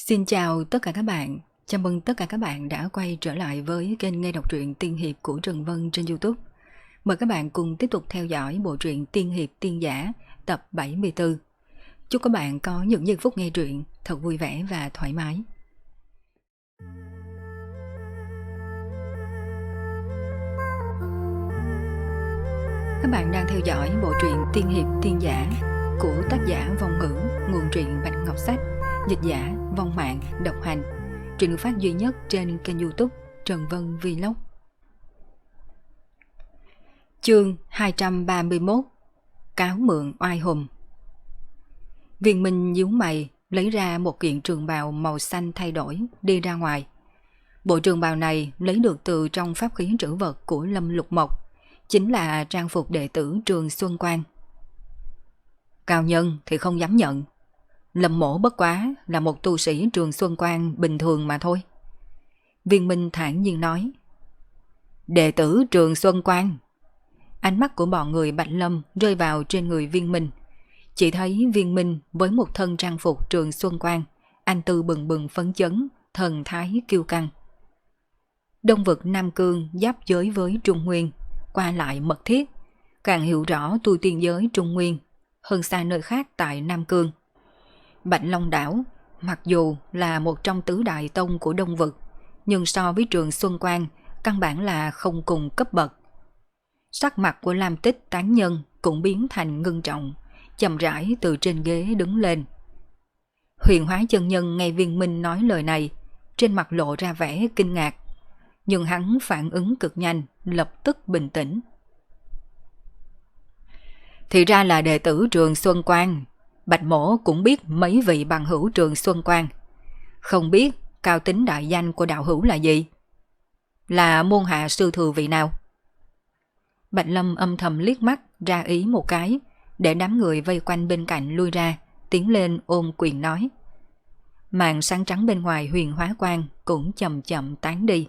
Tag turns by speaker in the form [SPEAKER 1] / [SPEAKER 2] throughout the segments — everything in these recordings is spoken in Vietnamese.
[SPEAKER 1] Xin chào tất cả các bạn. Chào mừng tất cả các bạn đã quay trở lại với kênh nghe đọc truyện Tiên Hiệp của Trần Vân trên YouTube. Mời các bạn cùng tiếp tục theo dõi bộ truyện Tiên Hiệp Tiên Giả tập 74. Chúc các bạn có những giây phút nghe truyện thật vui vẻ và thoải mái. Các bạn đang theo dõi bộ truyện Tiên Hiệp Tiên Giả của tác giả Vong Ngữ, nguồn truyện Bạch Ngọc Sách, dịch giả Vong Mạng, độc hành. Truyện được phát duy nhất trên kênh YouTube Trần Vân Vlog. Chương 231: Cáo mượn oai hùng. Viên Minh nhíu mày, lấy ra một kiện trường bào màu xanh thay đổi, đi ra ngoài. Bộ trường bào này lấy được từ trong pháp khí trữ vật của Lâm Lục Mộc, chính là trang phục đệ tử Trường Xuân Quan. Cao nhân thì không dám nhận. Lâm mổ bất quá là một tu sĩ Trường Xuân Quan bình thường mà thôi. Viên Minh thản nhiên nói. Đệ tử Trường Xuân Quan. Ánh mắt của bọn người Bạch Lâm rơi vào trên người Viên Minh. Chỉ thấy Viên Minh với một thân trang phục Trường Xuân Quan, anh tư bừng bừng phấn chấn, thần thái kiêu căng. Đông vực Nam Cương giáp giới với Trung Nguyên, qua lại mật thiết, càng hiểu rõ tu tiên giới Trung Nguyên hơn xa nơi khác tại Nam Cương. Bạch Long Đảo mặc dù là một trong tứ đại tông của Đông vực, nhưng so với Trường Xuân Quan căn bản là không cùng cấp bậc. Sắc mặt của Lam Tích tán nhân cũng biến thành ngưng trọng, chậm rãi từ trên ghế đứng lên. Huyền Hóa chân nhân nghe Viên Minh nói lời này, trên mặt lộ ra vẻ kinh ngạc, nhưng hắn phản ứng cực nhanh, lập tức bình tĩnh. Thì ra là đệ tử Trường Xuân Quan. Bạch mổ cũng biết mấy vị bằng hữu Trường Xuân Quan. Không biết cao tính đại danh của đạo hữu là gì? Là môn hạ sư thừa vị nào? Bạch Lâm âm thầm liếc mắt ra ý một cái, để đám người vây quanh bên cạnh lui ra, tiến lên ôm quyền nói. Màn sáng trắng bên ngoài Huyền Hóa Quan cũng chậm chậm tán đi.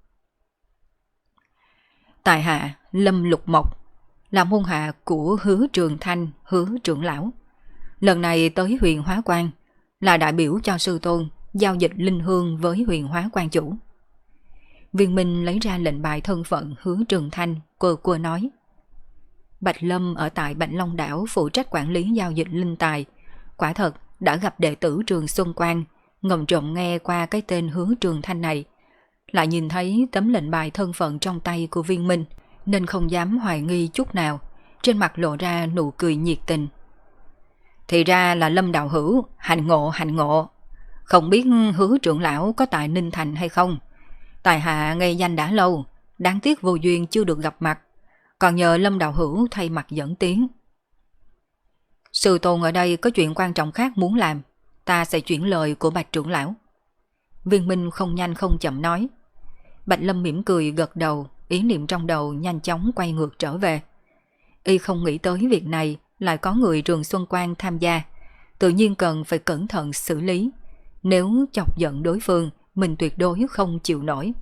[SPEAKER 1] Tại hạ Lâm Lục Mộc, là môn hạ của Hứa Trường Thanh, Hứa trưởng lão. Lần này tới Huyền Hóa Quan là đại biểu cho sư tôn giao dịch linh hương với Huyền Hóa Quan chủ. Viên Minh lấy ra lệnh bài thân phận Hứa Trường Thanh, quơ nói. Bạch Lâm ở tại Bạch Long Đảo phụ trách quản lý giao dịch linh tài, quả thật đã gặp đệ tử Trường Xuân Quan, ngầm trộm nghe qua cái tên Hứa Trường Thanh này, lại nhìn thấy tấm lệnh bài thân phận trong tay của Viên Minh, nên không dám hoài nghi chút nào, trên mặt lộ ra nụ cười nhiệt tình. Thì ra là Lâm đạo hữu, hành ngộ hành ngộ. Không biết Hứa trưởng lão có tại Ninh Thành hay không? Tài hạ nghe danh đã lâu, đáng tiếc vô duyên chưa được gặp mặt, còn nhờ Lâm đạo hữu thay mặt dẫn tiếng. Sư tôn ở đây có chuyện quan trọng khác muốn làm, ta sẽ chuyển lời của Bạch trưởng lão. Viên Minh không nhanh không chậm nói. Bạch Lâm mỉm cười gật đầu, ý niệm trong đầu nhanh chóng quay ngược trở về. Y không nghĩ tới việc này lại có người Trường Xuân Quan tham gia, tự nhiên cần phải cẩn thận xử lý. Nếu chọc giận đối phương, mình tuyệt đối không chịu nổi.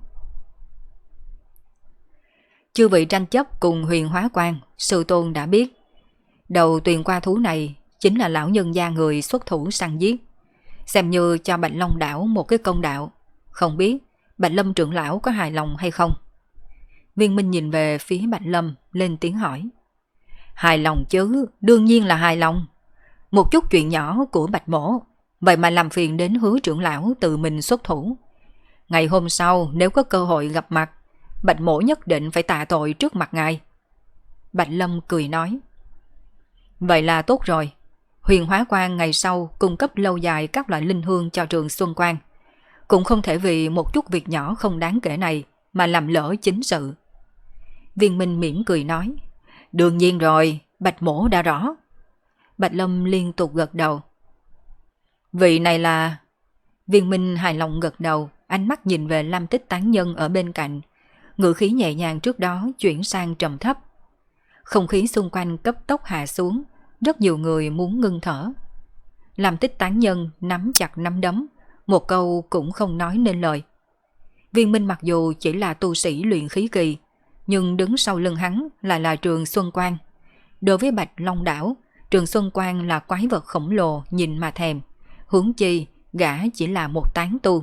[SPEAKER 1] Chư vị tranh chấp cùng Huyền Hóa Quan, sư tôn đã biết. Đầu tuyền qua thú này chính là lão nhân gia người xuất thủ săn giết, xem như cho Bạch Long Đảo một cái công đạo. Không biết Bạch Lâm trưởng lão có hài lòng hay không? Viên Minh nhìn về phía Bạch Lâm, lên tiếng hỏi. Hài lòng chứ, đương nhiên là hài lòng. Một chút chuyện nhỏ của Bạch mổ, vậy mà làm phiền đến Hứa trưởng lão tự mình xuất thủ. Ngày hôm sau nếu có cơ hội gặp mặt, Bạch mổ nhất định phải tạ tội trước mặt ngài. Bạch Lâm cười nói. Vậy là tốt rồi. Huyền Hóa Quan ngày sau cung cấp lâu dài các loại linh hương cho Trường Xuân Quan, cũng không thể vì một chút việc nhỏ không đáng kể này mà làm lỡ chính sự. Viên Minh mỉm cười nói. Đương nhiên rồi, Bạch mổ đã rõ. Bạch Lâm liên tục gật đầu. Vị này là... Viên Minh hài lòng gật đầu, ánh mắt nhìn về Lam Tích tán nhân ở bên cạnh. Ngữ khí nhẹ nhàng trước đó chuyển sang trầm thấp. Không khí xung quanh cấp tốc hạ xuống, rất nhiều người muốn ngưng thở. Lam Tích tán nhân nắm chặt nắm đấm, một câu cũng không nói nên lời. Viên Minh mặc dù chỉ là tu sĩ luyện khí kỳ, nhưng đứng sau lưng hắn lại là Trường Xuân Quan. Đối với Bạch Long Đảo, Trường Xuân Quan là quái vật khổng lồ nhìn mà thèm. Huống chi gã chỉ là một tán tu.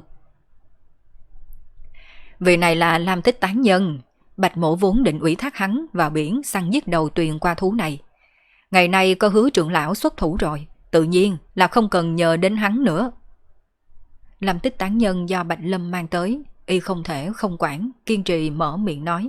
[SPEAKER 1] Vị này là Lam Tích tán nhân. Bạch mổ vốn định ủy thác hắn vào biển săn giết đầu tuyền qua thú này. Ngày nay có Hứa trưởng lão xuất thủ rồi, tự nhiên là không cần nhờ đến hắn nữa. Lam Tích tán nhân do Bạch Lâm mang tới, y không thể không quản, kiên trì mở miệng nói.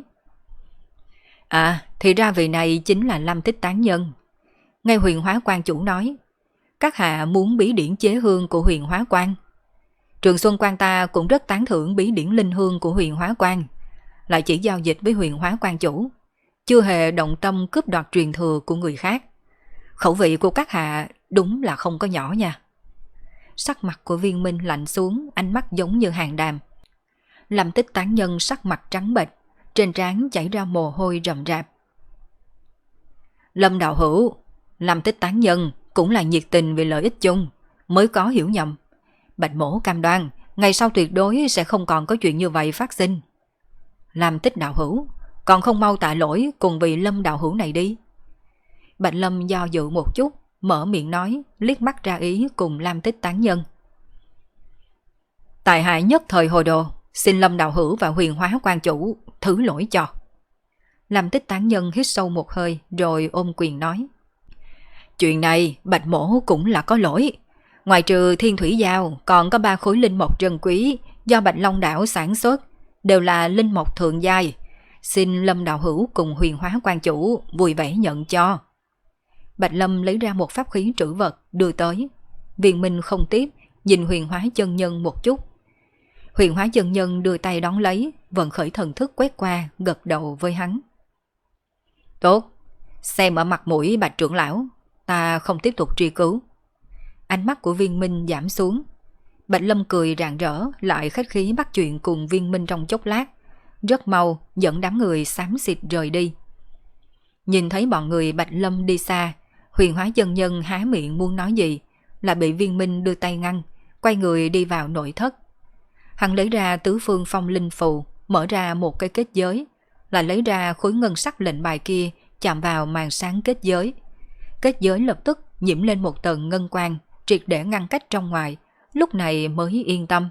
[SPEAKER 1] Thì ra vị này chính là Lam Tích tán nhân. Nghe Huyền Hóa Quan chủ nói, các hạ muốn bí điển chế hương của Huyền Hóa Quan. Trường Xuân Quan ta cũng rất tán thưởng bí điển linh hương của Huyền Hóa Quan, lại chỉ giao dịch với Huyền Hóa Quan chủ, chưa hề động tâm cướp đoạt truyền thừa của người khác. Khẩu vị của các hạ đúng là không có nhỏ nha. Sắc mặt của Viên Minh lạnh xuống, ánh mắt giống như hàng đàm. Lam Tích tán nhân sắc mặt trắng bệch, trên trán chảy ra mồ hôi rầm rạp. Lâm đạo hữu, Lam Tích tán nhân cũng là nhiệt tình vì lợi ích chung, mới có hiểu nhầm. Bạch mổ cam đoan, ngày sau tuyệt đối sẽ không còn có chuyện như vậy phát sinh. Lam Tích đạo hữu, còn không mau tạ lỗi cùng vị Lâm đạo hữu này đi. Bạch Lâm do dự một chút, mở miệng nói, liếc mắt ra ý cùng Lam Tích tán nhân. Tại hạ nhất thời hồi đồ, xin Lâm đạo hữu và Huyền Hóa Quan chủ thứ lỗi cho. Lam Tích tán nhân hít sâu một hơi rồi ôm quyền nói. Chuyện này Bạch mổ cũng là có lỗi. Ngoài trừ Thiên Thủy Giao, còn có 3 khối linh mộc trân quý do Bạch Long đảo sản xuất, đều là linh mộc thượng giai. Xin Lâm đạo hữu cùng Huyền Hóa Quan chủ vui vẻ nhận cho. Bạch Lâm lấy ra một pháp khí trữ vật đưa tới. Viên Minh không tiếp, nhìn Huyền Hóa chân nhân một chút. Huyền Hóa chân nhân đưa tay đón lấy, vận khởi thần thức quét qua, gật đầu với hắn. Tốt, xem ở mặt mũi Bạch trưởng lão, ta không tiếp tục truy cứu. Ánh mắt của Viên Minh giảm xuống. Bạch Lâm cười rạng rỡ, lại khách khí bắt chuyện cùng Viên Minh trong chốc lát, rất mau dẫn đám người xám xịt rời đi. Nhìn thấy bọn người Bạch Lâm đi xa, Huyền Hóa chân nhân há miệng muốn nói gì, là bị Viên Minh đưa tay ngăn, quay người đi vào nội thất. Hắn lấy ra tứ phương phong linh phù, mở ra một cái kết giới, lại lấy ra khối ngân sắc lệnh bài kia, chạm vào màn sáng kết giới. Kết giới lập tức nhiễm lên một tầng ngân quang, triệt để ngăn cách trong ngoài, lúc này mới yên tâm.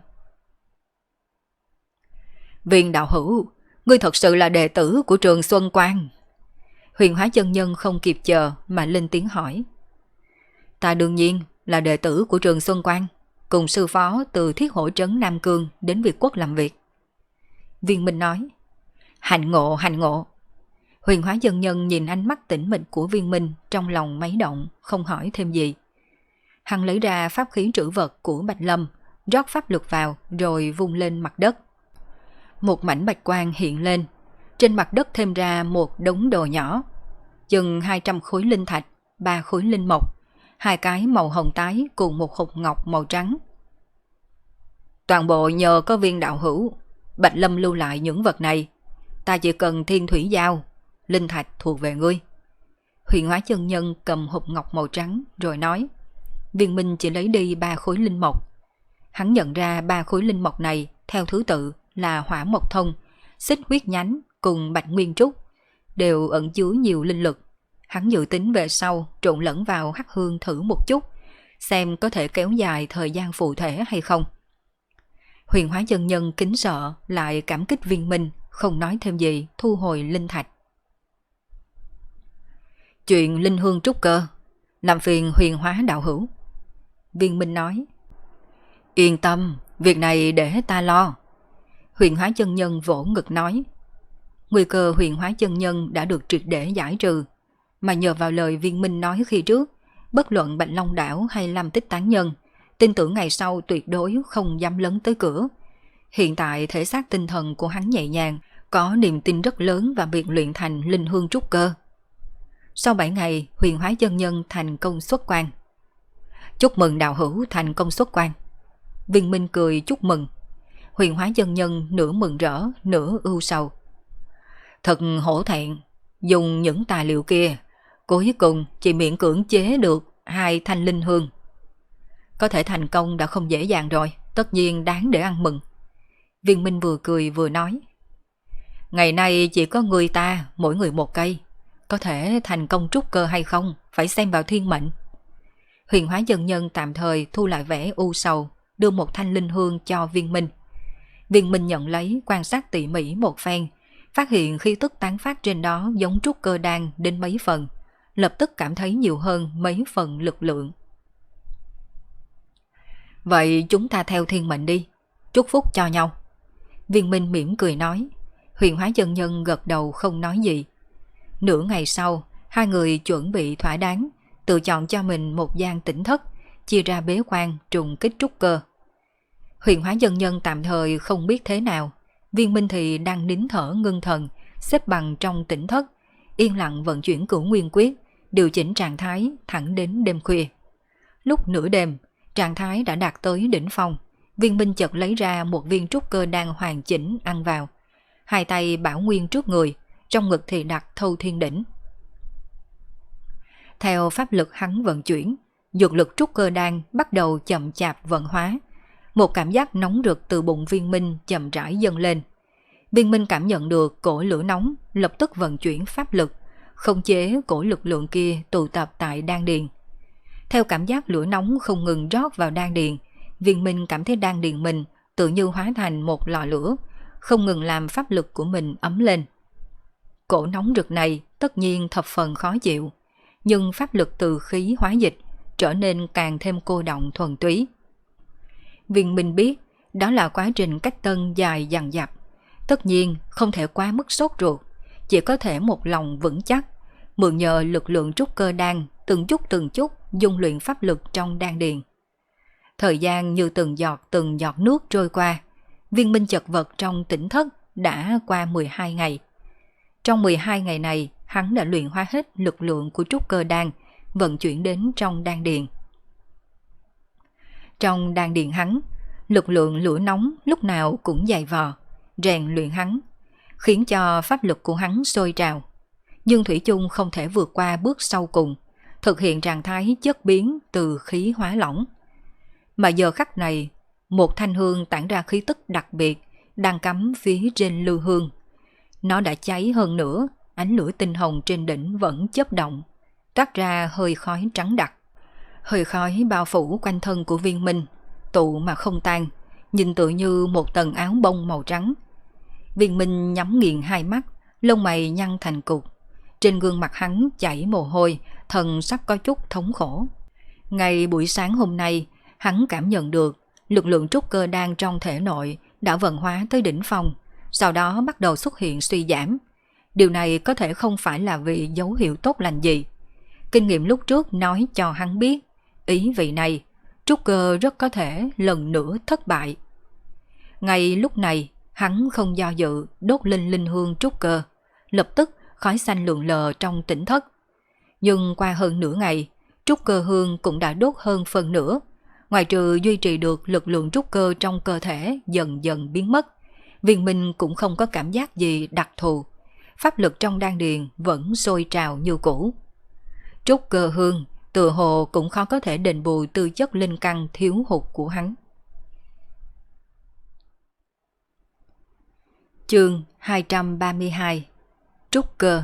[SPEAKER 1] Viên đạo hữu, ngươi thật sự là đệ tử của Trường Xuân Quan? Huyền Hóa chân nhân không kịp chờ mà lên tiếng hỏi. Ta đương nhiên là đệ tử của Trường Xuân Quan, cùng sư phó từ Thiết Hổ trấn Nam Cương đến Việt Quốc làm việc. Viên Minh nói. Hạnh ngộ, hạnh ngộ. Huyền Hóa chân nhân nhìn ánh mắt tĩnh mịch của Viên Minh, trong lòng máy động, không hỏi thêm gì. Hắn lấy ra pháp khí trữ vật của Bạch Lâm, rót pháp lực vào rồi vung lên mặt đất. Một mảnh bạch quang hiện lên, trên mặt đất thêm ra một đống đồ nhỏ, chừng 200 khối linh thạch, 3 khối linh mộc, 2 cái màu hồng tái cùng một hộp ngọc màu trắng. Toàn bộ nhờ có Viên đạo hữu, Bạch Lâm lưu lại những vật này, ta chỉ cần Thiên Thủy Giao, linh thạch thuộc về ngươi. Huyền Hóa chân nhân cầm hộp ngọc màu trắng rồi nói. Viên Minh chỉ lấy đi 3 khối linh mộc. Hắn nhận ra 3 khối linh mộc này theo thứ tự là Hỏa Mộc Thông, Xích Huyết Nhánh cùng Bạch Nguyên Trúc, đều ẩn chứa nhiều linh lực. Hắn dự tính về sau trộn lẫn vào hắc hương thử một chút, xem có thể kéo dài thời gian phụ thể hay không. Huyền Hóa chân nhân kính sợ lại cảm kích Viên Minh, không nói thêm gì, thu hồi linh thạch. Chuyện linh hương trúc cơ, làm phiền Huyền Hóa đạo hữu. Viên Minh nói. Yên tâm, việc này để ta lo. Huyền Hóa chân nhân vỗ ngực nói. Nguy cơ Huyền Hóa chân nhân đã được triệt để giải trừ, mà nhờ vào lời Viên Minh nói khi trước, bất luận Bạch Long đảo hay Lam Tích tán nhân, tin tưởng ngày sau tuyệt đối không dám lấn tới cửa. Hiện tại thể xác tinh thần của hắn nhẹ nhàng, có niềm tin rất lớn vào việc luyện thành linh hương trúc cơ. Sau 7 ngày, Huyền Hóa chân nhân thành công xuất quan. Chúc mừng đạo hữu thành công xuất quan. Viên Minh cười chúc mừng. Huyền Hóa chân nhân nửa mừng rỡ, nửa ưu sầu. Thật hổ thẹn, dùng những tài liệu kia, cuối cùng chỉ miễn cưỡng chế được 2 thanh linh hương. Có thể thành công đã không dễ dàng rồi, tất nhiên đáng để ăn mừng. Viên Minh vừa cười vừa nói. Ngày nay chỉ có người ta, mỗi người một cây. Có thể thành công trúc cơ hay không, phải xem vào thiên mệnh. Huyền Hóa chân nhân tạm thời thu lại vẻ u sầu, đưa một thanh linh hương cho Viên Minh. Viên Minh nhận lấy, quan sát tỉ mỉ một phen, phát hiện khí tức tán phát trên đó giống trúc cơ đan đến mấy phần, lập tức cảm thấy nhiều hơn mấy phần lực lượng. Vậy chúng ta theo thiên mệnh đi, chúc phúc cho nhau. Viên Minh mỉm cười nói. Huyền Hóa chân nhân gật đầu không nói gì. Nửa ngày sau, hai người chuẩn bị thỏa đáng, tự chọn cho mình một gian tĩnh thất, chia ra bế quan trùng kích trúc cơ. Huyền Hóa chân nhân tạm thời không biết thế nào, Viên Minh thì đang nín thở ngưng thần, xếp bằng trong tĩnh thất, yên lặng vận chuyển Cửu Nguyên Quyết, điều chỉnh trạng thái thẳng đến đêm khuya. Lúc nửa đêm, trạng thái đã đạt tới đỉnh phong, Viên Minh chợt lấy ra một viên trúc cơ đan hoàn chỉnh ăn vào. Hai tay bảo nguyên trước người, trong ngực thì đặt Thâu Thiên Đỉnh. Theo pháp lực hắn vận chuyển, dược lực trúc cơ đan bắt đầu chậm chạp vận hóa. Một cảm giác nóng rực từ bụng Viên Minh chậm rãi dâng lên. Viên Minh cảm nhận được cổ lửa nóng, lập tức vận chuyển pháp lực, khống chế cổ lực lượng kia tụ tập tại đan điền. Theo cảm giác lửa nóng không ngừng rót vào đan điền, Viên Minh cảm thấy đan điền mình tự như hóa thành một lò lửa, không ngừng làm pháp lực của mình ấm lên. Cổ nóng rực này tất nhiên thập phần khó chịu, nhưng pháp lực từ khí hóa dịch trở nên càng thêm cô đọng thuần túy. Viên Minh biết đó là quá trình cách tân dài dằng dặc, tất nhiên không thể quá mức sốt ruột, chỉ có thể một lòng vững chắc, mượn nhờ lực lượng trúc cơ đan từng chút dung luyện pháp lực trong đan điền. Thời gian như từng giọt nước trôi qua, Viên Minh chật vật trong tỉnh thất đã qua 12 ngày. Trong 12 ngày này, hắn đã luyện hóa hết lực lượng của trúc cơ đan, vận chuyển đến trong đan điền. Trong đan điền hắn, lực lượng lửa nóng lúc nào cũng dày vò, rèn luyện hắn, khiến cho pháp lực của hắn sôi trào. Nhưng thủy chung không thể vượt qua bước sau cùng, thực hiện trạng thái chất biến từ khí hóa lỏng. Mà giờ khắc này, một thanh hương tản ra khí tức đặc biệt đang cắm phía trên lư hương. Nó đã cháy hơn nữa, ánh lửa tinh hồng trên đỉnh vẫn chớp động, toát ra hơi khói trắng đặc. Hơi khói bao phủ quanh thân của Viên Minh, tụ mà không tan, nhìn tựa như một tầng áo bông màu trắng. Viên Minh nhắm nghiền hai mắt, lông mày nhăn thành cục. Trên gương mặt hắn chảy mồ hôi, thần sắc có chút thống khổ. Ngày buổi sáng hôm nay, hắn cảm nhận được lực lượng trúc cơ đan trong thể nội đã vận hóa tới đỉnh phong, sau đó bắt đầu xuất hiện suy giảm. Điều này có thể không phải là vì dấu hiệu tốt lành gì. Kinh nghiệm lúc trước nói cho hắn biết, ý vị này, trúc cơ rất có thể lần nữa thất bại. Ngay lúc này, hắn không do dự đốt lên linh hương trúc cơ, lập tức khói xanh lượn lờ trong tỉnh thất. Nhưng qua hơn nửa ngày, trúc cơ hương cũng đã đốt hơn phần nửa. Ngoài trừ duy trì được lực lượng trúc cơ trong cơ thể dần dần biến mất, Viên Minh cũng không có cảm giác gì đặc thù. Pháp lực trong đan điền vẫn sôi trào như cũ. Trúc cơ hương tựa hồ cũng khó có thể đền bù tư chất linh căn thiếu hụt của hắn. Chương 232 Trúc cơ.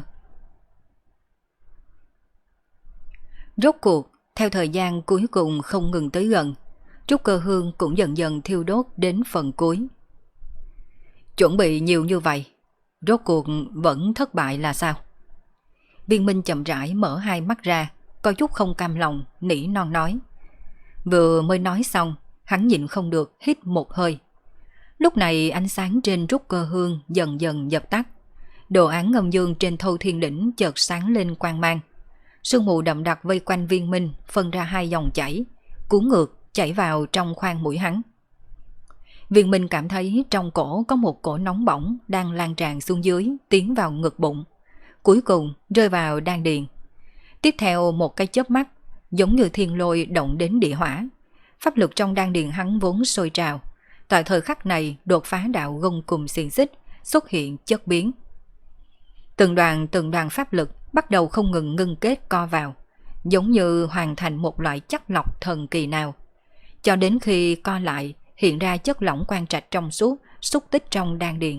[SPEAKER 1] Rốt cuộc, theo thời gian cuối cùng không ngừng tới gần, trúc cơ hương cũng dần dần thiêu đốt đến phần cuối. Chuẩn bị nhiều như vậy, rốt cuộc vẫn thất bại là sao? Viên Minh chậm rãi mở hai mắt ra, có chút không cam lòng, nỉ non nói. Vừa mới nói xong, hắn nhịn không được hít một hơi. Lúc này ánh sáng trên trúc cơ hương dần dần dập tắt. Đồ án ngâm dương trên Thâu Thiên Đỉnh chợt sáng lên quang mang. Sương mù đậm đặc vây quanh Viên Minh phân ra hai dòng chảy, cuốn ngược chảy vào trong khoang mũi hắn. Viên Minh cảm thấy trong cổ có một cổ nóng bỏng đang lan tràn xuống dưới, tiến vào ngực bụng, cuối cùng rơi vào đan điền. Tiếp theo một cái chớp mắt, giống như thiên lôi động đến địa hỏa. Pháp lực trong đan điền hắn vốn sôi trào, tại thời khắc này đột phá đạo gông cùng xiềng xích, xuất hiện chất biến. Từng đoàn pháp lực bắt đầu không ngừng ngưng kết co vào, giống như hoàn thành một loại chất lọc thần kỳ nào. Cho đến khi co lại, hiện ra chất lỏng quang trạch trong suốt, xúc tích trong đan điền.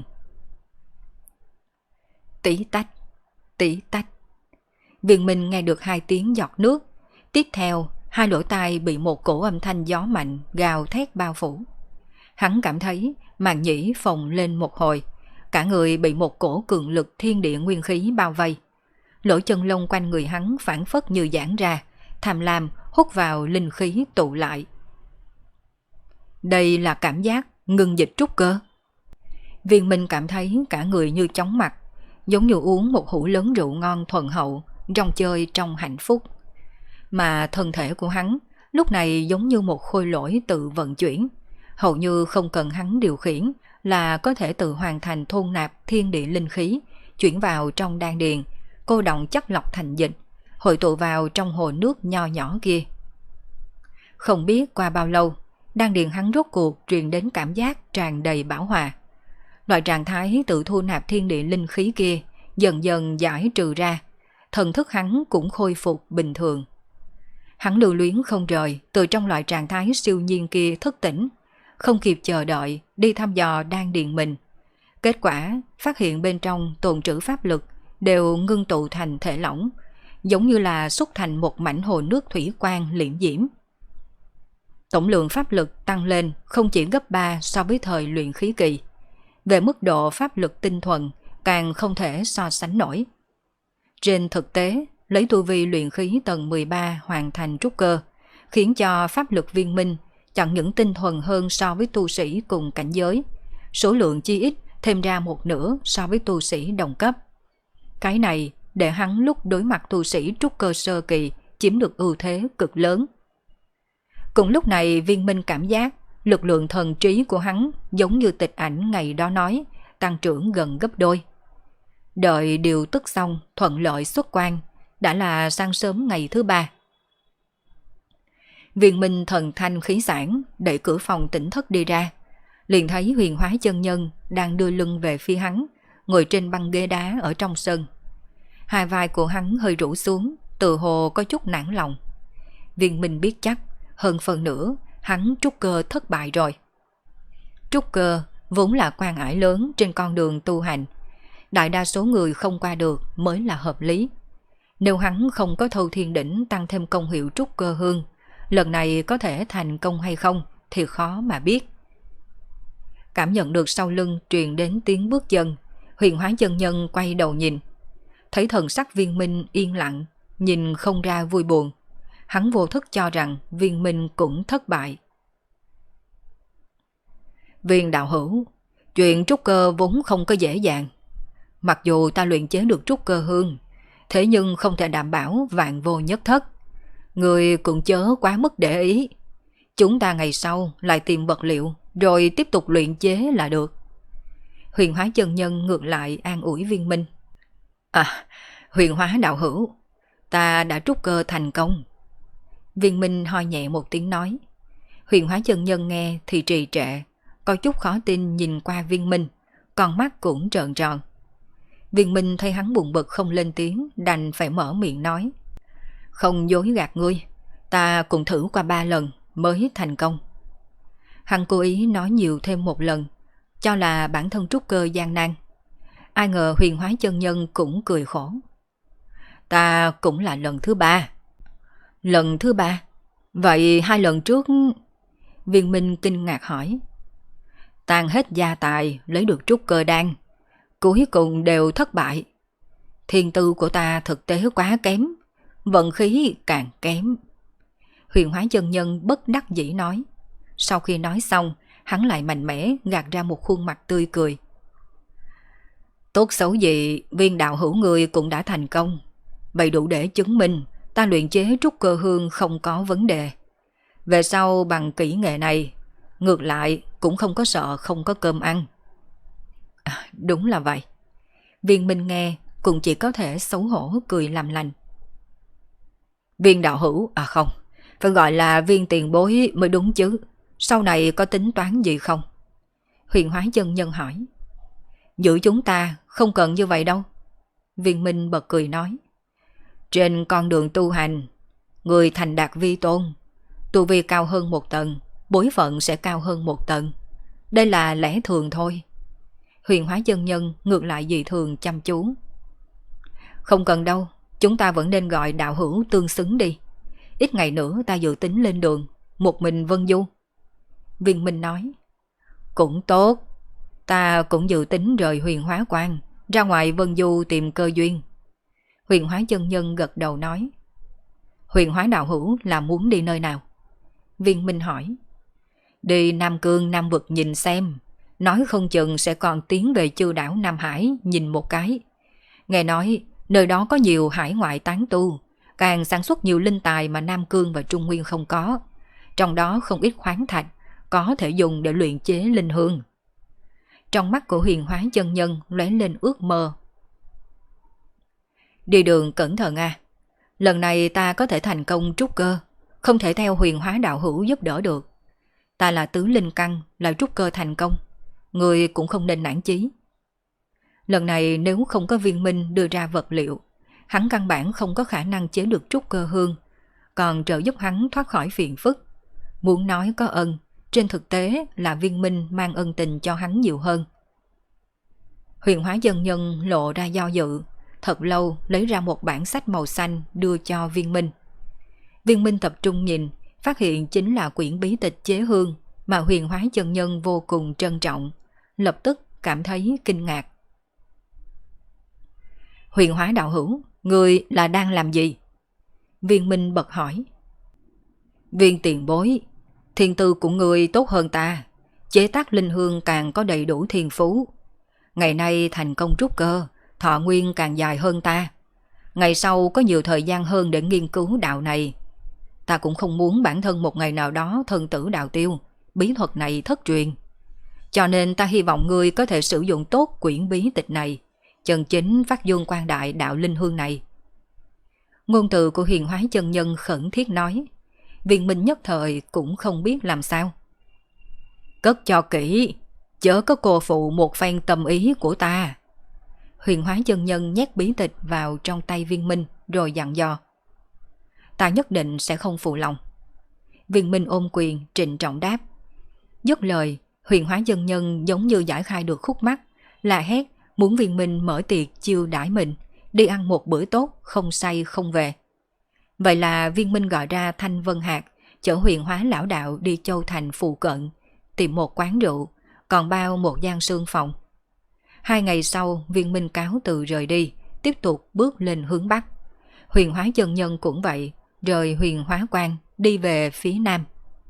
[SPEAKER 1] Tí tách, tí tách. Viên Minh nghe được hai tiếng giọt nước, tiếp theo Hai lỗ tai bị một cổ âm thanh gió mạnh gào thét bao phủ. Hắn cảm thấy màng nhĩ phồng lên một hồi, cả người bị một cổ cường lực thiên địa nguyên khí bao vây. Lỗ chân lông quanh người hắn phản phất như giãn ra, tham lam hút vào linh khí tụ lại. Đây là cảm giác ngưng dịch trúc cơ. Viên Minh cảm thấy cả người như chóng mặt, giống như uống một hũ lớn rượu ngon thuần hậu, rong chơi trong hạnh phúc. Mà thân thể của hắn lúc này giống như một khôi lỗi tự vận chuyển, hầu như không cần hắn điều khiển là có thể tự hoàn thành thôn nạp thiên địa linh khí, chuyển vào trong đan điền, cô động chất lọc thành dịch, hội tụ vào trong hồ nước nho nhỏ kia. Không biết qua bao lâu, đan điền hắn rốt cuộc truyền đến cảm giác tràn đầy bảo hòa. Loại trạng thái tự thu nạp thiên địa linh khí kia dần dần giải trừ ra, thần thức hắn cũng khôi phục bình thường. Hắn lưu luyến không rời từ trong loại trạng thái siêu nhiên kia thức tỉnh, không kịp chờ đợi đi thăm dò đan điền mình. Kết quả phát hiện bên trong tồn trữ pháp lực đều ngưng tụ thành thể lỏng, giống như là xúc thành một mảnh hồ nước thủy quang liễm diễm. Tổng lượng pháp lực tăng lên không chỉ gấp 3 so với thời luyện khí kỳ. Về mức độ pháp lực tinh thuần càng không thể so sánh nổi. Trên thực tế, lấy tu vi luyện khí tầng 13 hoàn thành trúc cơ, khiến cho pháp lực Viên Minh chẳng những tinh thuần hơn so với tu sĩ cùng cảnh giới, số lượng chi ít thêm ra một nửa so với tu sĩ đồng cấp. Cái này để hắn lúc đối mặt tu sĩ trúc cơ sơ kỳ chiếm được ưu thế cực lớn. Cùng lúc này Viên Minh cảm giác lực lượng thần trí của hắn giống như tịch ảnh ngày đó nói, tăng trưởng gần gấp đôi. Đợi điều tức xong thuận lợi xuất quan, đã là sáng sớm ngày thứ 3. Viên Minh thần thanh khí sản đẩy cửa phòng tỉnh thất đi ra, liền thấy Huyền Hóa chân nhân đang đưa lưng về phía hắn, ngồi trên băng ghế đá ở trong sân. Hai vai của hắn hơi rũ xuống, tự hồ có chút nản lòng. Viên Minh biết chắc, hơn phần nữa hắn trúc cơ thất bại rồi. Trúc cơ vốn là quan ải lớn trên con đường tu hành, đại đa số người không qua được mới là hợp lý. Nếu hắn không có Thâu Thiên Đỉnh tăng thêm công hiệu trúc cơ hương, lần này có thể thành công hay không thì khó mà biết. Cảm nhận được sau lưng truyền đến tiếng bước chân, Huyền Hóa chân nhân quay đầu nhìn, thấy thần sắc Viên Minh yên lặng, nhìn không ra vui buồn. Hắn vô thức cho rằng Viên Minh cũng thất bại. Viên đạo hữu, chuyện trúc cơ vốn không có dễ dàng. Mặc dù ta luyện chế được trúc cơ hương, thế nhưng không thể đảm bảo vạn vô nhất thất. Người cũng chớ quá mức để ý. Chúng ta ngày sau lại tìm vật liệu, rồi tiếp tục luyện chế là được. Huyền Hóa chân nhân ngược lại an ủi Viên Minh. Huyền Hóa đạo hữu, ta đã trúc cơ thành công. Viên Minh ho nhẹ một tiếng nói. Huyền Hóa chân nhân nghe thì trì trệ, có chút khó tin nhìn qua Viên Minh, con mắt cũng trợn tròn. Viên Minh thấy hắn buồn bực không lên tiếng, đành phải mở miệng nói. Không dối gạt ngươi, ta cũng thử qua 3 lần mới thành công. Hắn cố ý nói nhiều thêm một lần, cho là bản thân trúc cơ gian nan. Ai ngờ Huyền Hóa chân nhân cũng cười khổ. Ta cũng là lần thứ 3. Lần thứ 3? Vậy 2 lần trước... Viên Minh kinh ngạc hỏi. Tan hết gia tài lấy được trúc cơ đan, cuối cùng đều thất bại. Thiên tư của ta thực tế quá kém, vận khí càng kém. Huyền Hóa chân nhân bất đắc dĩ nói. Sau khi nói xong, hắn lại mạnh mẽ gạt ra một khuôn mặt tươi cười. Tốt xấu gì, Viên đạo hữu người cũng đã thành công. Vậy đủ để chứng minh ta luyện chế trúc cơ hương không có vấn đề. Về sau bằng kỹ nghệ này, ngược lại cũng không có sợ không có cơm ăn. Đúng là vậy. Viên Minh nghe cũng chỉ có thể xấu hổ cười làm lành. Viên đạo hữu, không, phải gọi là Viên tiền bối mới đúng chứ. Sau này có tính toán gì không? Huyền Hóa chân nhân hỏi. Giữa chúng ta không cần như vậy đâu. Viên Minh bật cười nói. Trên con đường tu hành, người thành đạt vi tôn, tu vi cao hơn một tầng, bối phận sẽ cao hơn một tầng. Đây là lẽ thường thôi. Huyền Hóa chân nhân ngược lại dị thường chăm chú. Không cần đâu, chúng ta vẫn nên gọi đạo hữu tương xứng đi. ít ngày nữa ta dự tính lên đường, một mình vân du. Viên Minh nói, cũng tốt, ta cũng dự tính rời Huyền Hóa Quan, ra ngoài vân du tìm cơ duyên. Huyền Hóa chân nhân gật đầu nói, Huyền Hóa đạo hữu là muốn đi nơi nào? Viên Minh hỏi, đi Nam Cương Nam Vực nhìn xem, nói không chừng sẽ còn tiến về Chư đảo Nam Hải nhìn một cái. Nghe nói nơi đó có nhiều hải ngoại tán tu, càng sản xuất nhiều linh tài mà Nam Cương và Trung Nguyên không có. Trong đó không ít khoáng thạch, có thể dùng để luyện chế linh hương. Trong mắt của Huyền Hóa chân nhân lóe lên ước mơ. Đi đường cẩn thận à, lần này ta có thể thành công trúc cơ, không thể theo Huyền Hóa đạo hữu giúp đỡ được. Ta là tứ linh căn, là trúc cơ thành công, người cũng không nên nản chí. Lần này nếu không có Viên Minh đưa ra vật liệu, hắn căn bản không có khả năng chế được trúc cơ hương, còn trợ giúp hắn thoát khỏi phiền phức. Muốn nói có ân, trên thực tế là Viên Minh mang ân tình cho hắn nhiều hơn. Huyền Hóa chân nhân lộ ra do dự, thật lâu lấy ra một bản sách màu xanh đưa cho Viên Minh. Viên Minh tập trung nhìn, phát hiện chính là quyển bí tịch chế hương mà Huyền Hóa chân nhân vô cùng trân trọng, lập tức cảm thấy kinh ngạc. Huyền Hóa đạo hữu, người là đang làm gì? Viên Minh bật hỏi. Viên tiền bối, thiên tư của người tốt hơn ta, chế tác linh hương càng có đầy đủ thiên phú. Ngày nay thành công trúc cơ, thọ nguyên càng dài hơn ta. Ngày sau có nhiều thời gian hơn để nghiên cứu đạo này. Ta cũng không muốn bản thân một ngày nào đó thân tử đạo tiêu, bí thuật này thất truyền. Cho nên ta hy vọng ngươi có thể sử dụng tốt quyển bí tịch này, chân chính phát dương quang đại đạo linh hương này. Ngôn từ của Huyền Hóa chân nhân khẩn thiết nói. Viên Minh nhất thời cũng không biết làm sao. Cất cho kỹ, chớ có cô phụ một phen tâm ý của ta. Huyền Hóa chân nhân nhét bí tịch vào trong tay Viên Minh rồi dặn dò. Ta nhất định sẽ không phụ lòng. Viên Minh ôm quyền trịnh trọng đáp. Dứt lời, Huyền Hóa chân nhân giống như giải khai được khúc mắc, là hét muốn Viên Minh mở tiệc chiêu đãi mình, đi ăn một bữa tốt, không say không về. Vậy là Viên Minh gọi ra Thanh Vân Hạc, chở Huyền Hóa lão đạo đi Châu Thành phụ cận, tìm một quán rượu, còn bao một gian sương phòng. 2 ngày sau, Viên Minh cáo từ rời đi, tiếp tục bước lên hướng Bắc. Huyền Hóa chân nhân cũng vậy, rời Huyền Hóa Quan, đi về phía Nam.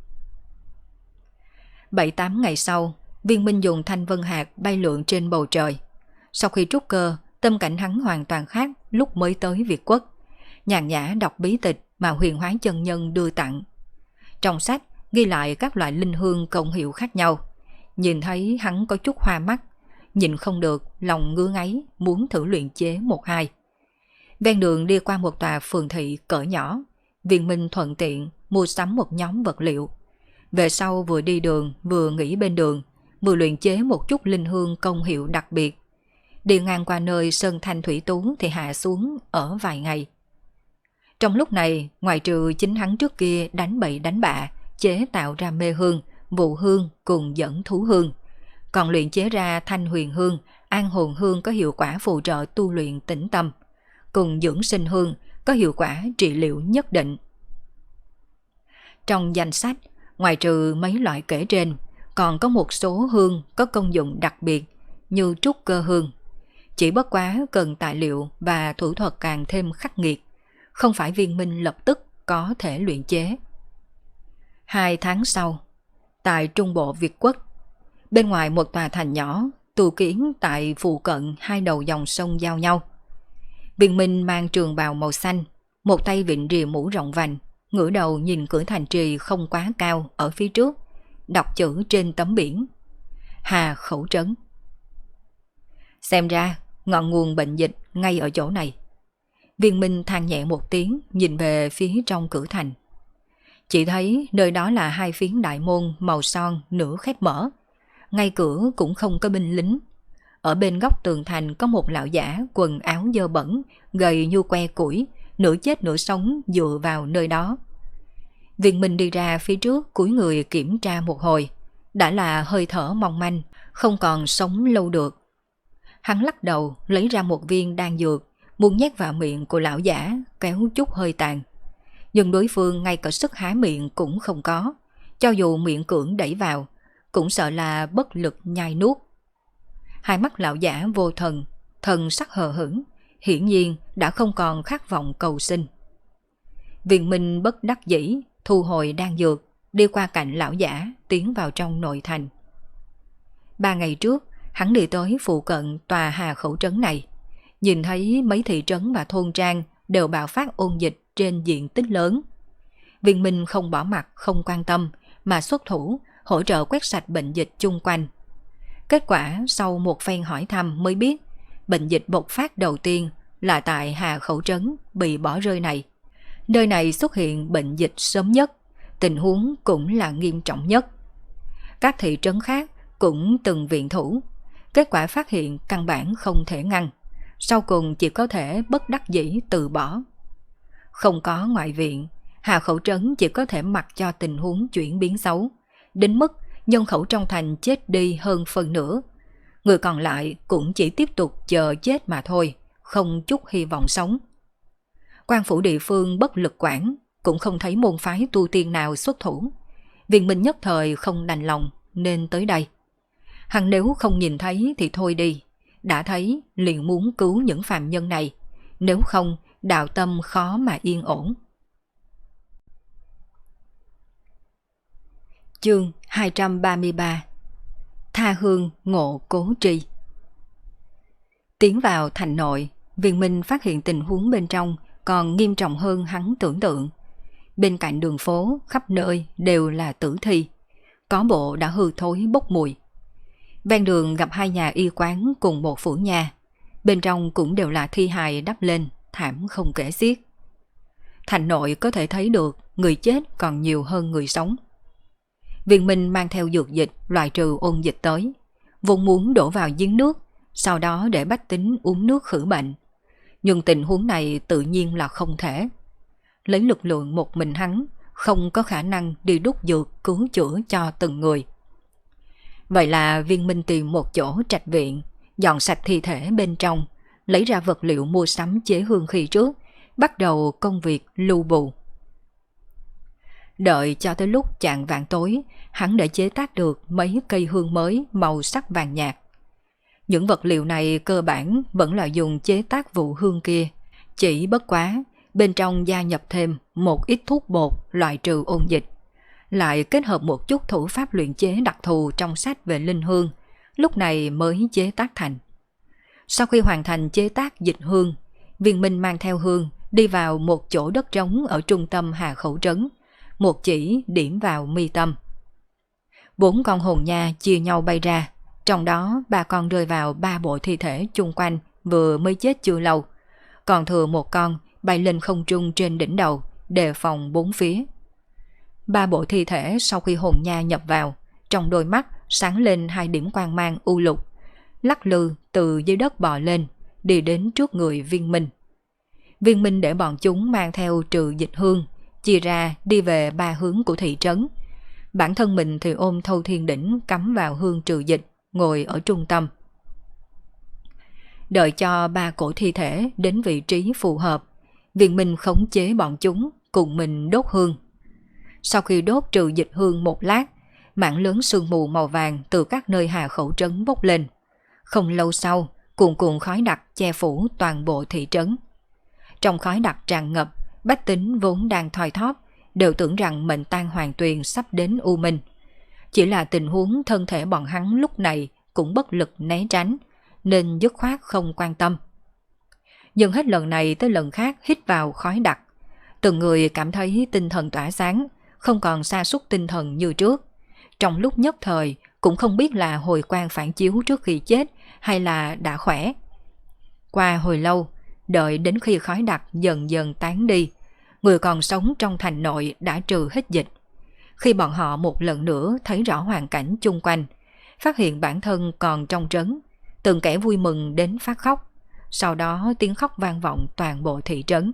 [SPEAKER 1] 7-8 ngày sau, Viên Minh dùng Thanh Vân Hạc bay lượn trên bầu trời. Sau khi trúc cơ, tâm cảnh hắn hoàn toàn khác lúc mới tới Việt Quốc. Nhàn nhã đọc bí tịch mà Huyền Hóa chân nhân đưa tặng. Trong sách ghi lại các loại linh hương công hiệu khác nhau. Nhìn thấy hắn có chút hoa mắt, nhìn không được, lòng ngứa ngáy muốn thử luyện chế 1-2. Ven đường đi qua một tòa phường thị cỡ nhỏ, Viên Minh thuận tiện mua sắm một nhóm vật liệu. Về sau vừa đi đường vừa nghỉ bên đường, vừa luyện chế một chút linh hương công hiệu đặc biệt. Đi ngang qua nơi Sơn Thanh Thủy Tú thì hạ xuống ở vài ngày. Trong lúc này, ngoài trừ chính hắn trước kia đánh bậy đánh bạ, chế tạo ra mê hương, vụ hương cùng dẫn thú hương, còn luyện chế ra thanh huyền hương, an hồn hương có hiệu quả phụ trợ tu luyện tĩnh tâm, cùng dưỡng sinh hương có hiệu quả trị liệu nhất định. Trong danh sách, ngoài trừ mấy loại kể trên, còn có một số hương có công dụng đặc biệt như trúc cơ hương. Chỉ bất quá cần tài liệu và thủ thuật càng thêm khắc nghiệt, không phải Viên Minh lập tức có thể luyện chế. 2 tháng sau, tại trung bộ Việt Quốc, bên ngoài một tòa thành nhỏ, tu kiến tại phụ cận 2 đầu dòng sông giao nhau. Viên Minh mang trường bào màu xanh, một tay vịn rìa mũ rộng vành, ngửa đầu nhìn cửa thành trì không quá cao ở phía trước, đọc chữ trên tấm biển: Hà Khẩu Trấn. Xem ra ngọn nguồn bệnh dịch ngay ở chỗ này. Viên Minh than nhẹ một tiếng, nhìn về phía trong cửa thành. Chỉ thấy nơi đó là 2 phiến đại môn màu son nửa khép mở, ngay cửa cũng không có binh lính. Ở bên góc tường thành có một lão giả quần áo dơ bẩn, gầy như que củi, nửa chết nửa sống dựa vào nơi đó. Viên Minh đi ra phía trước cúi người kiểm tra một hồi, đã là hơi thở mong manh, không còn sống lâu được. Hắn lắc đầu lấy ra một viên đan dược, muốn nhét vào miệng của lão giả, kéo chút hơi tàn. nhưng đối phương ngay cả sức há miệng cũng không có, cho dù miệng cưỡng đẩy vào, cũng sợ là bất lực nhai nuốt. Hai mắt lão giả vô thần, thần sắc hờ hững, hiển nhiên đã không còn khát vọng cầu sinh. Viên Minh bất đắc dĩ, thu hồi đan dược, đi qua cạnh lão giả, tiến vào trong nội thành. 3 ngày trước, hắn đi tới phụ cận tòa Hà Khẩu Trấn này, nhìn thấy mấy thị trấn và thôn trang đều bạo phát ôn dịch trên diện tích lớn. Viên Minh không bỏ mặt, không quan tâm, mà xuất thủ, hỗ trợ quét sạch bệnh dịch chung quanh. Kết quả sau một phen hỏi thăm mới biết, bệnh dịch bộc phát đầu tiên là tại Hà Khẩu Trấn bị bỏ rơi này. Nơi này xuất hiện bệnh dịch sớm nhất, tình huống cũng là nghiêm trọng nhất. Các thị trấn khác cũng từng viện thủ, kết quả phát hiện căn bản không thể ngăn, sau cùng chỉ có thể bất đắc dĩ từ bỏ. Không có ngoại viện, Hà Khẩu Trấn chỉ có thể mặc cho tình huống chuyển biến xấu, đến mức nhân khẩu trong thành chết đi hơn phần nửa. Người còn lại cũng chỉ tiếp tục chờ chết mà thôi, không chút hy vọng sống. Quan phủ địa phương bất lực quản, cũng không thấy môn phái tu tiên nào xuất thủ. Viên Minh nhất thời không đành lòng nên tới đây. Hắn nếu không nhìn thấy thì thôi đi, đã thấy liền muốn cứu những phàm nhân này, nếu không đạo tâm khó mà yên ổn. Chương 233 Tha hương ngộ cố tri. Tiến vào thành nội, Viên Minh phát hiện tình huống bên trong còn nghiêm trọng hơn hắn tưởng tượng. Bên cạnh đường phố khắp nơi đều là tử thi, có bộ đã hư thối bốc mùi. Ven đường gặp 2 nhà y quán cùng một phủ nhà, bên trong cũng đều là thi hài đắp lên, thảm không kể xiết. Thành nội có thể thấy được người chết còn nhiều hơn người sống. Viên Minh mang theo dược dịch loại trừ ôn dịch tới, vốn muốn đổ vào giếng nước, sau đó để bách tính uống nước khử bệnh. Nhưng tình huống này tự nhiên là không thể. Lấy lực lượng một mình hắn, không có khả năng đi đúc dược cứu chữa cho từng người. Vậy là Viên Minh tìm một chỗ trạch viện, dọn sạch thi thể bên trong, lấy ra vật liệu mua sắm chế hương khi trước, bắt đầu công việc lưu bù. Đợi cho tới lúc chạng vạng tối, hắn đã chế tác được mấy cây hương mới màu sắc vàng nhạt. Những vật liệu này cơ bản vẫn là dùng chế tác vụ hương kia, chỉ bất quá bên trong gia nhập thêm một ít thuốc bột loại trừ ôn dịch, lại kết hợp một chút thủ pháp luyện chế đặc thù trong sách về linh hương, lúc này mới chế tác thành. Sau khi hoàn thành chế tác dịch hương, Viên Minh mang theo hương đi vào một chỗ đất trống ở trung tâm Hà Khẩu Trấn, một chỉ điểm vào mi tâm. 4 con hồn nha chia nhau bay ra, trong đó 3 con rơi vào 3 bộ thi thể chung quanh vừa mới chết chưa lâu, còn thừa 1 con bay lên không trung trên đỉnh đầu, đề phòng 4 phía. 3 bộ thi thể sau khi hồn nha nhập vào, trong đôi mắt sáng lên 2 điểm quang mang u lục, lắc lư từ dưới đất bò lên, đi đến trước người Viên Minh. Viên Minh để bọn chúng mang theo trừ dịch hương, chia ra đi về 3 hướng của thị trấn. Bản thân mình thì ôm Thâu Thiên Đỉnh cắm vào hương trừ dịch, ngồi ở trung tâm. Đợi cho 3 cổ thi thể đến vị trí phù hợp, Viên Minh khống chế bọn chúng cùng mình đốt hương. Sau khi đốt trừ dịch hương một lát, mảng lớn sương mù màu vàng từ các nơi Hà Khẩu Trấn bốc lên. Không lâu sau, cuồn cuộn khói đặc che phủ toàn bộ thị trấn. Trong khói đặc tràn ngập, bách tính vốn đang thoi thóp đều tưởng rằng mệnh tang hoàng tuyền sắp đến u minh. Chỉ là tình huống thân thể bọn hắn lúc này cũng bất lực né tránh, nên dứt khoát không quan tâm. Nhưng hết lần này tới lần khác hít vào khói đặc, từng người cảm thấy tinh thần tỏa sáng, không còn sa sút tinh thần như trước. Trong lúc nhất thời cũng không biết là hồi quang phản chiếu trước khi chết hay là đã khỏe. Qua hồi lâu, đợi đến khi khói đặc dần dần tán đi, người còn sống trong thành nội đã trừ hết dịch. Khi bọn họ một lần nữa thấy rõ hoàn cảnh chung quanh, phát hiện bản thân còn trong trấn, từng kẻ vui mừng đến phát khóc, sau đó tiếng khóc vang vọng toàn bộ thị trấn.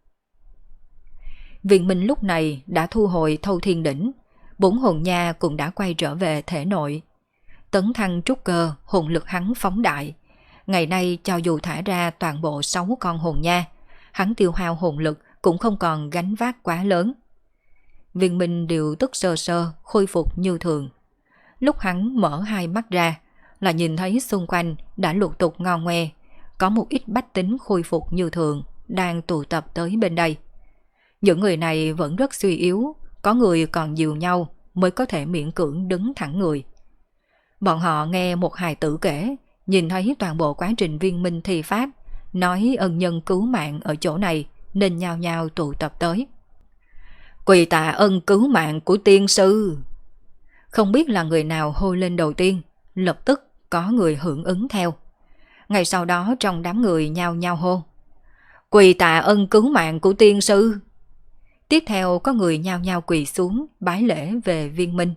[SPEAKER 1] Viên Minh lúc này đã thu hồi Thâu Thiên Đỉnh, 4 hồn nha cũng đã quay trở về thể nội. Tấn thăng trúc cơ, hồn lực hắn phóng đại. Ngày nay cho dù thả ra toàn bộ 6 con hồn nha, hắn tiêu hao hồn lực cũng không còn gánh vác quá lớn. Viên Minh điều tức sơ sơ, khôi phục như thường. Lúc hắn mở hai mắt ra, là nhìn thấy xung quanh đã lục tục ngon ngoe, có một ít bách tính khôi phục như thường, đang tụ tập tới bên đây. Những người này vẫn rất suy yếu, có người còn dìu nhau mới có thể miễn cưỡng đứng thẳng người. Bọn họ nghe một hài tử kể, nhìn thấy toàn bộ quá trình Viên Minh thi pháp, nói ân nhân cứu mạng ở chỗ này nên nhao nhao tụ tập tới. Quỳ tạ ân cứu mạng của tiên sư. Không biết là người nào hô lên đầu tiên, lập tức có người hưởng ứng theo. Ngay sau đó trong đám người nhao nhao hô: Quỳ tạ ân cứu mạng của tiên sư. Tiếp theo có người nhao nhao quỳ xuống bái lễ về Viên Minh.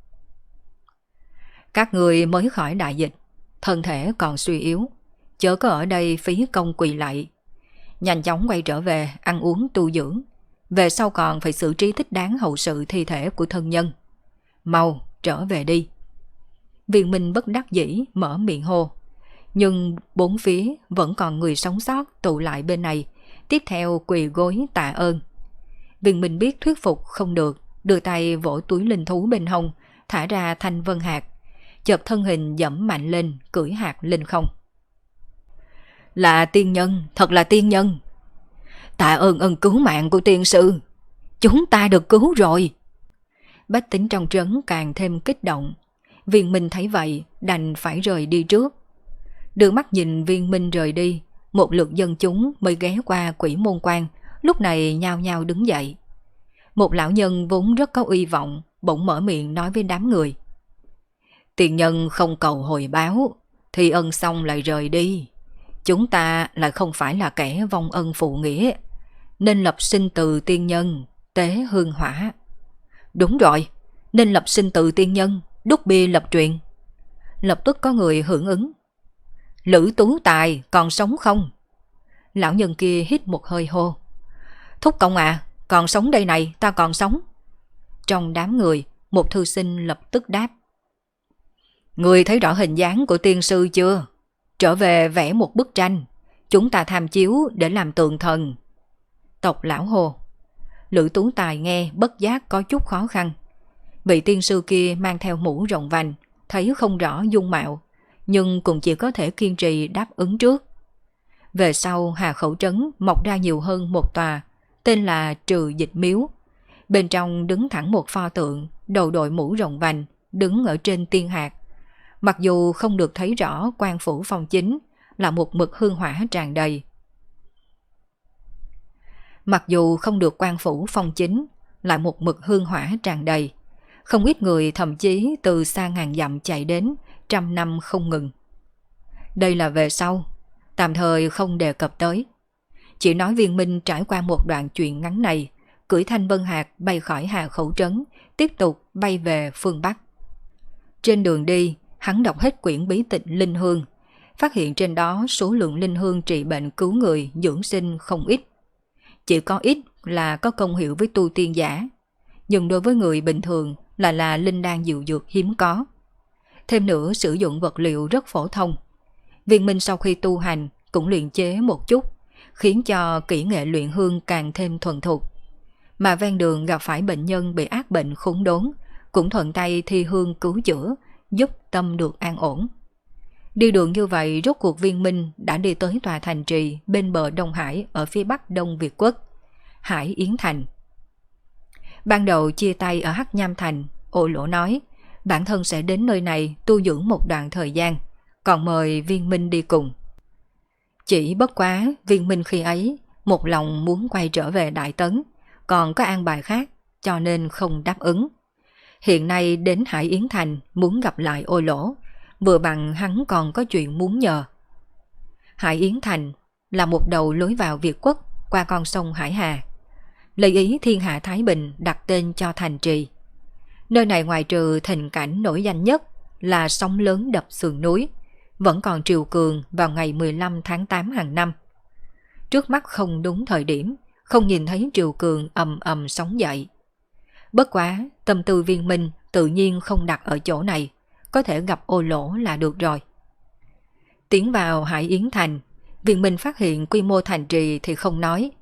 [SPEAKER 1] Các người mới khỏi đại dịch, thân thể còn suy yếu, chớ có ở đây phí công quỳ lạy. Nhanh chóng quay trở về ăn uống tu dưỡng, về sau còn phải xử trí thích đáng hậu sự thi thể của thân nhân. Mau trở về đi. Viên Minh bất đắc dĩ mở miệng hô, nhưng bốn phía vẫn còn người sống sót tụ lại bên này, tiếp theo quỳ gối tạ ơn. Viên Minh biết thuyết phục không được, đưa tay vỗ túi linh thú bên hông, thả ra thanh vân hạt, chợt thân hình dẫm mạnh lên, cưỡi hạt lên không. Là tiên nhân, thật là tiên nhân. Tạ ơn ân cứu mạng của tiên sư, chúng ta được cứu rồi. Bách tính trong trấn càng thêm kích động. Viên Minh thấy vậy đành phải rời đi trước. Đưa mắt nhìn Viên Minh rời đi, một lượt dân chúng mới ghé qua Quỷ Môn Quan, lúc này nhao nhao đứng dậy. Một lão nhân vốn rất có uy vọng bỗng mở miệng nói với đám người: Tiền nhân không cầu hồi báo, thì ân xong lại rời đi. Chúng ta lại không phải là kẻ vong ân phụ nghĩa, nên lập sinh từ tiên nhân, tế hương hỏa. Đúng rồi, nên lập sinh từ tiên nhân, đúc bia lập truyền. Lập tức có người hưởng ứng. Lữ Tú Tài còn sống không? Lão nhân kia hít một hơi hô: Thúc công à, còn sống đây này, ta còn sống. Trong đám người, một thư sinh lập tức đáp: Người thấy rõ hình dáng của tiên sư chưa? Trở về vẽ một bức tranh, chúng ta tham chiếu để làm tượng thần. Tộc lão hồ. Lữ Tú Tài nghe bất giác có chút khó khăn. Vị tiên sư kia mang theo mũ rộng vành, thấy không rõ dung mạo, nhưng cũng chỉ có thể kiên trì đáp ứng trước. Về sau Hà Khẩu Trấn mọc ra nhiều hơn một tòa, tên là Trừ Dịch Miếu. Bên trong đứng thẳng một pho tượng, đầu đội mũ rộng vành, đứng ở trên tiên hạt. Mặc dù không được thấy rõ quan phủ phong chính, là một mực hương hỏa tràn đầy. Mặc dù không được quan phủ phong chính, lại một mực hương hỏa tràn đầy. Không ít người thậm chí từ xa ngàn dặm chạy đến, trăm năm không ngừng. Đây là về sau, tạm thời không đề cập tới. Chỉ nói Viên Minh trải qua một đoạn chuyện ngắn này, cưỡi thanh vân hạt bay khỏi Hà Khẩu Trấn, tiếp tục bay về phương Bắc. Trên đường đi, hắn đọc hết quyển bí tịch Linh Hương, phát hiện trên đó số lượng linh hương trị bệnh cứu người, dưỡng sinh không ít. Chỉ có ít là có công hiệu với tu tiên giả, nhưng đối với người bình thường là linh đan diệu dược hiếm có. Thêm nữa sử dụng vật liệu rất phổ thông. Viên Minh sau khi tu hành cũng luyện chế một chút, khiến cho kỹ nghệ luyện hương càng thêm thuần thục. Mà ven đường gặp phải bệnh nhân bị ác bệnh khốn đốn, cũng thuận tay thi hương cứu chữa, giúp tâm được an ổn. Đi đường như vậy rốt cuộc Viên Minh đã đi tới tòa thành trì bên bờ Đông Hải ở phía bắc Đông Việt Quốc, Hải Yến Thành. Ban đầu chia tay ở Hắc Nham Thành, Ô Lỗ nói bản thân sẽ đến nơi này tu dưỡng một đoạn thời gian, còn mời Viên Minh đi cùng. Chỉ bất quá Viên Minh khi ấy một lòng muốn quay trở về Đại Tấn, còn có an bài khác cho nên không đáp ứng. Hiện nay đến Hải Yến Thành muốn gặp lại Ô Lỗ, vừa bằng hắn còn có chuyện muốn nhờ. Hải Yến Thành là một đầu lối vào Việt Quốc qua con sông Hải Hà. Lấy ý thiên hạ Thái Bình đặt tên cho thành trì. Nơi này ngoài trừ thịnh cảnh nổi danh nhất là sóng lớn đập sườn núi, vẫn còn triều cường vào ngày 15 tháng 8 hàng năm. Trước mắt không đúng thời điểm, không nhìn thấy triều cường ầm ầm sóng dậy. Bất quá, tâm tư Viên Minh tự nhiên không đặt ở chỗ này, có thể gặp Ô Lỗ là được rồi. Tiến vào Hải Yến Thành, Viên Minh phát hiện quy mô thành trì thì không nói.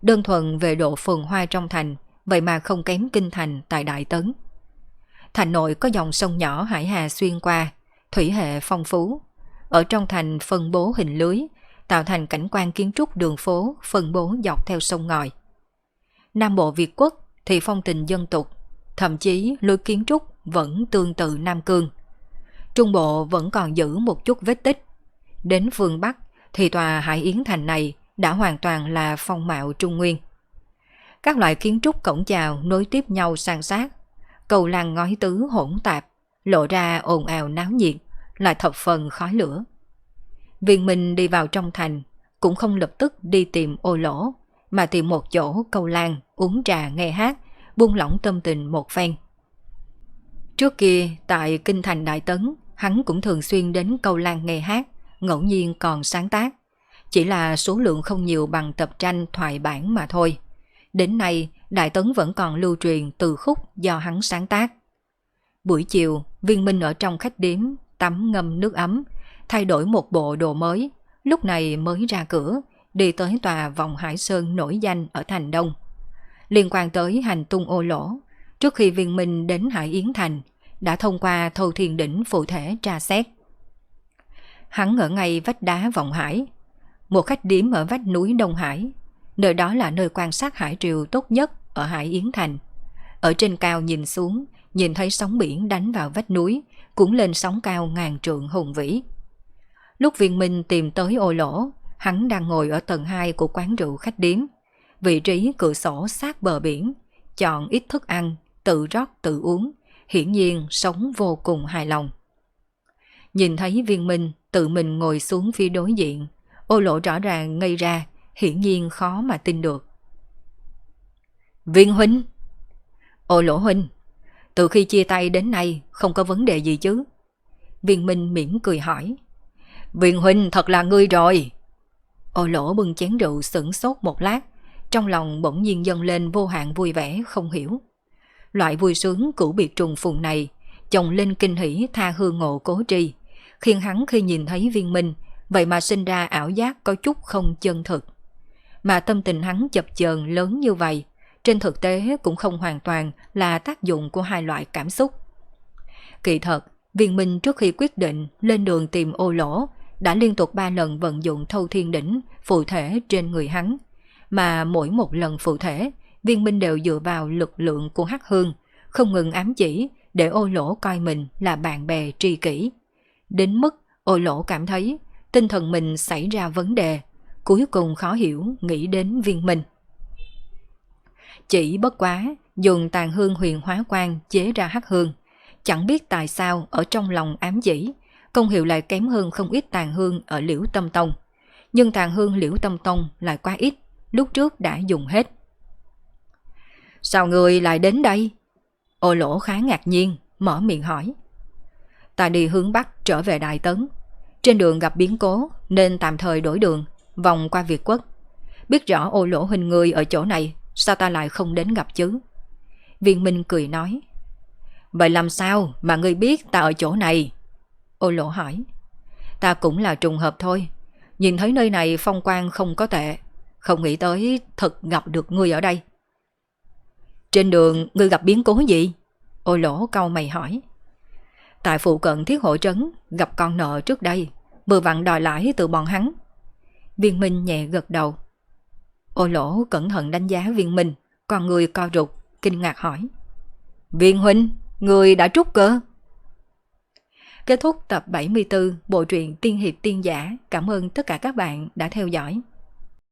[SPEAKER 1] Đơn thuần về độ phồn hoa trong thành, vậy mà không kém kinh thành tại Đại Tấn. Thành nội có dòng sông nhỏ hải hà xuyên qua, thủy hệ phong phú. Ở trong thành phân bố hình lưới, tạo thành cảnh quan kiến trúc đường phố phân bố dọc theo sông ngòi. Nam bộ Việt Quốc thì phong tình dân tục, thậm chí lối kiến trúc vẫn tương tự Nam Cương. Trung bộ vẫn còn giữ một chút vết tích. Đến phương Bắc thì tòa Hải Yến Thành này đã hoàn toàn là phong mạo Trung Nguyên. Các loại kiến trúc cổng chào nối tiếp nhau san sát, cầu làng ngói tứ hỗn tạp, lộ ra ồn ào náo nhiệt, lại thập phần khói lửa. Viên Minh đi vào trong thành, cũng không lập tức đi tìm Ô Lỗ, mà tìm một chỗ cầu làng, uống trà nghe hát, buông lỏng tâm tình một phen. Trước kia, tại kinh thành Đại Tấn, hắn cũng thường xuyên đến cầu làng nghe hát, ngẫu nhiên còn sáng tác. Chỉ là số lượng không nhiều bằng tập tranh thoại bản mà thôi. Đến nay, Đại Tấn vẫn còn lưu truyền từ khúc do hắn sáng tác. Buổi chiều, Viên Minh ở trong khách điếm, tắm ngâm nước ấm, thay đổi một bộ đồ mới, lúc này mới ra cửa, đi tới tòa Vọng Hải Sơn nổi danh ở thành Đông. Liên quan tới hành tung Ô Lỗ, trước khi Viên Minh đến Hải Yến Thành, đã thông qua Thâu Thiên Đỉnh phụ thể tra xét. Hắn ở ngay vách đá Vọng Hải, một khách điếm ở vách núi Đông Hải, nơi đó là nơi quan sát hải triều tốt nhất ở Hải Yến Thành. Ở trên cao nhìn xuống, nhìn thấy sóng biển đánh vào vách núi, cũng lên sóng cao ngàn trượng hùng vĩ. Lúc Viên Minh tìm tới Ô Lỗ, hắn đang ngồi ở tầng 2 của quán rượu khách điếm, vị trí cửa sổ sát bờ biển, chọn ít thức ăn, tự rót tự uống, hiển nhiên sống vô cùng hài lòng. Nhìn thấy Viên Minh tự mình ngồi xuống phía đối diện, Ô Lỗ rõ ràng ngây ra, hiển nhiên khó mà tin được. Viên huynh! Ô Lỗ huynh, từ khi chia tay đến nay không có vấn đề gì chứ? Viên Minh mỉm cười hỏi. Viên huynh thật là ngươi rồi. Ô Lỗ bưng chén rượu sửng sốt một lát, trong lòng bỗng nhiên dâng lên vô hạn vui vẻ không hiểu. Loại vui sướng cũ biệt trùng phùng này chồng lên kinh hỉ tha hương ngộ cố tri, khiến hắn khi nhìn thấy Viên Minh vậy mà sinh ra ảo giác có chút không chân thực. Mà tâm tình hắn chập chờn lớn như vậy, trên thực tế cũng không hoàn toàn là tác dụng của hai loại cảm xúc. Kỳ thật, Viên Minh trước khi quyết định lên đường tìm Ô Lỗ đã liên tục 3 lần vận dụng Thâu Thiên Đỉnh phụ thể trên người hắn, mà mỗi một lần phụ thể, Viên Minh đều dựa vào lực lượng của Hắc Hương, không ngừng ám chỉ để Ô Lỗ coi mình là bạn bè tri kỷ. Đến mức Ô Lỗ cảm thấy tinh thần mình xảy ra vấn đề, cuối cùng khó hiểu nghĩ đến Viên Minh. Chỉ bất quá dùng tàn hương huyền hóa quan chế ra Hắc Hương, chẳng biết tại sao ở trong lòng ám chỉ, công hiệu lại kém hơn không ít tàn hương ở Liễu Tâm Tông. Nhưng tàn hương Liễu Tâm Tông lại quá ít, lúc trước đã dùng hết. Sao người lại đến đây? Ô Lỗ khá ngạc nhiên, mở miệng hỏi. Ta đi hướng Bắc trở về Đại Tấn. Trên đường gặp biến cố nên tạm thời đổi đường, vòng qua Việt Quốc. Biết rõ Ô Lỗ huynh người ở chỗ này, sao ta lại không đến gặp chứ? Viên Minh cười nói. Vậy làm sao mà ngươi biết ta ở chỗ này? Ô Lỗ hỏi. Ta cũng là trùng hợp thôi. Nhìn thấy nơi này phong quang không có tệ, không nghĩ tới thật gặp được ngươi ở đây. Trên đường ngươi gặp biến cố gì? Ô Lỗ cau mày hỏi. Tại phụ cận Thiết Hộ Trấn gặp con nợ trước đây, vừa vặn đòi lãi từ bọn hắn. Viên Minh nhẹ gật đầu. Ô Lỗ cẩn thận đánh giá Viên Minh, con người co rụt, kinh ngạc hỏi. Viên huynh, người đã trút cơ? Kết thúc tập 74 bộ truyện Tiên Hiệp Tiên Giả. Cảm ơn tất cả các bạn đã theo dõi.